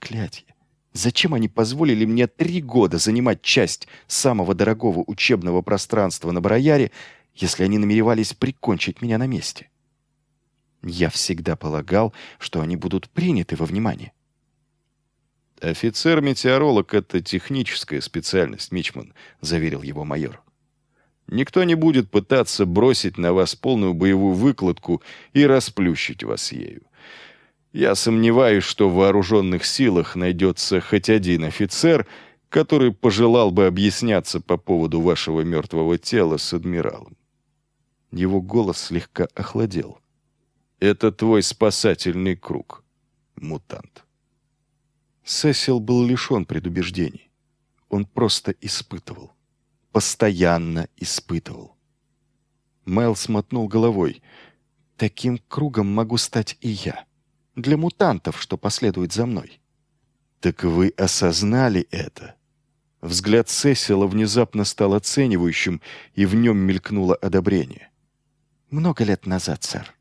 Проклятье! Зачем они позволили мне 3 года занимать часть самого дорогого учебного пространства на Барояре, если они намеревались прикончить меня на месте? Я всегда полагал, что они будут приняты во внимание. «Офицер-метеоролог — это техническая специальность, Мичман», — заверил его майор. «Никто не будет пытаться бросить на вас полную боевую выкладку и расплющить вас ею. Я сомневаюсь, что в вооруженных силах найдется хоть один офицер, который пожелал бы объясняться по поводу вашего мертвого тела с адмиралом». Его голос слегка охладел. «Это твой спасательный круг, мутант». Сесил был лишен предубеждений. Он просто испытывал. Постоянно испытывал. Майлз мотнул головой. «Таким кругом могу стать и я. Для мутантов, что последует за мной». «Так вы осознали это?» Взгляд Сесила внезапно стал оценивающим, и в нем мелькнуло одобрение. «Много лет назад, сэр».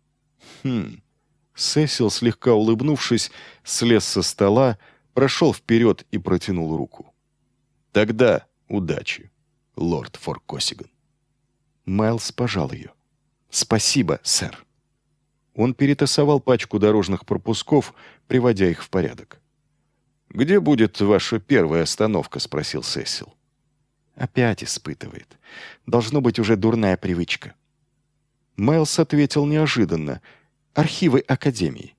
Сесил, слегка улыбнувшись, слез со стола, прошел вперед и протянул руку. «Тогда удачи, лорд Форкосиган». Майлз пожал ее. «Спасибо, сэр». Он перетасовал пачку дорожных пропусков, приводя их в порядок. «Где будет ваша первая остановка?» — спросил Сесил. Опять испытывает. Должно быть уже дурная привычка. Майлз ответил неожиданно. «Архивы Академии».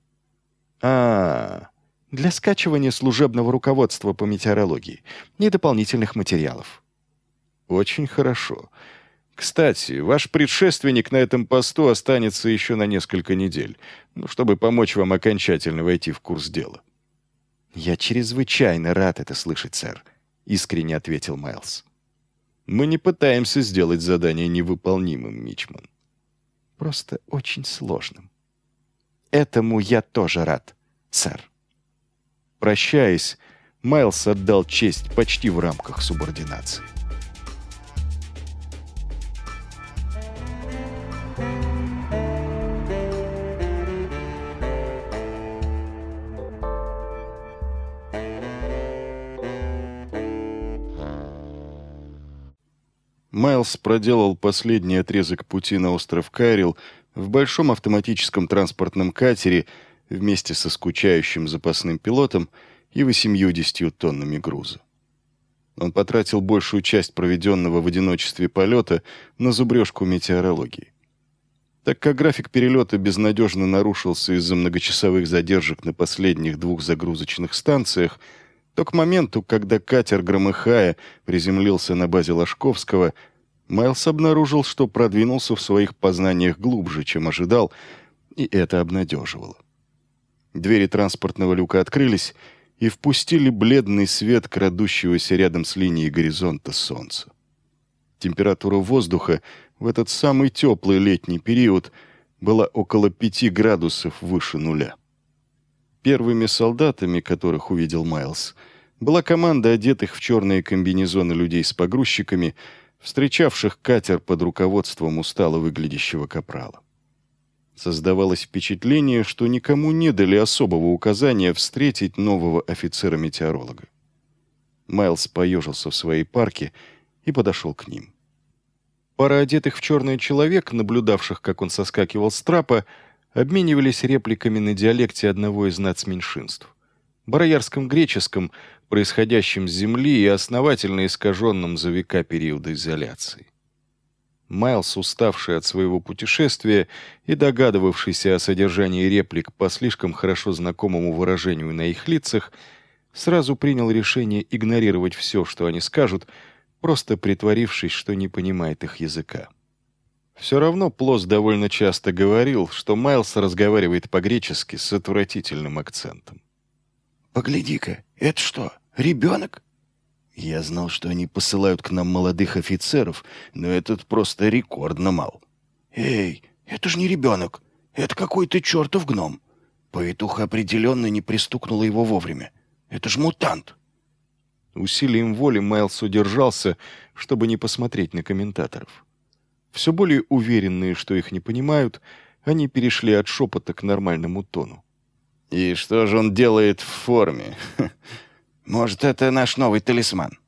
Для скачивания служебного руководства по метеорологии и дополнительных материалов». «Очень хорошо. Кстати, ваш предшественник на этом посту останется еще на несколько недель, чтобы помочь вам окончательно войти в курс дела». «Я чрезвычайно рад это слышать, сэр», — искренне ответил Майлз. «Мы не пытаемся сделать задание невыполнимым, Мичман. Просто очень сложным. Этому я тоже рад, сэр». Прощаясь, Майлз отдал честь почти в рамках субординации. Майлз проделал последний отрезок пути на остров Кайрил в большом автоматическом транспортном катере вместе со скучающим запасным пилотом и 80 тоннами груза. Он потратил большую часть проведенного в одиночестве полета на зубрежку метеорологии. Так как график перелета безнадежно нарушился из-за многочасовых задержек на последних 2 загрузочных станциях, то к моменту, когда катер, громыхая, приземлился на базе Ложковского, Майлз обнаружил, что продвинулся в своих познаниях глубже, чем ожидал, и это обнадеживало. Двери транспортного люка открылись и впустили бледный свет крадущегося рядом с линией горизонта солнца. Температура воздуха в этот самый теплый летний период была около 5 градусов выше нуля. Первыми солдатами, которых увидел Майлз, была команда одетых в черные комбинезоны людей с погрузчиками, встречавших катер под руководством устало выглядящего капрала. Создавалось впечатление, что никому не дали особого указания встретить нового офицера-метеоролога. Майлз поежился в своей парке и подошел к ним. Пара одетых в черный человек, наблюдавших, как он соскакивал с трапа, обменивались репликами на диалекте одного из нацменьшинств. Бароярском греческом, происходящем с земли и основательно искаженном за века периода изоляции. Майлз, уставший от своего путешествия и догадывавшийся о содержании реплик по слишком хорошо знакомому выражению на их лицах, сразу принял решение игнорировать все, что они скажут, просто притворившись, что не понимает их языка. Все равно Плос довольно часто говорил, что Майлз разговаривает по-гречески с отвратительным акцентом. «Погляди-ка, это что, ребенок? Я знал, что они посылают к нам молодых офицеров, но этот просто рекордно мал. Эй, это ж не ребенок, это какой-то чертов гном. Повитуха определенно не пристукнула его вовремя. Это ж мутант». Усилием воли Майлз удержался, чтобы не посмотреть на комментаторов. Все более уверенные, что их не понимают, они перешли от шепота к нормальному тону. И что же он делает в форме? Может, это наш новый талисман?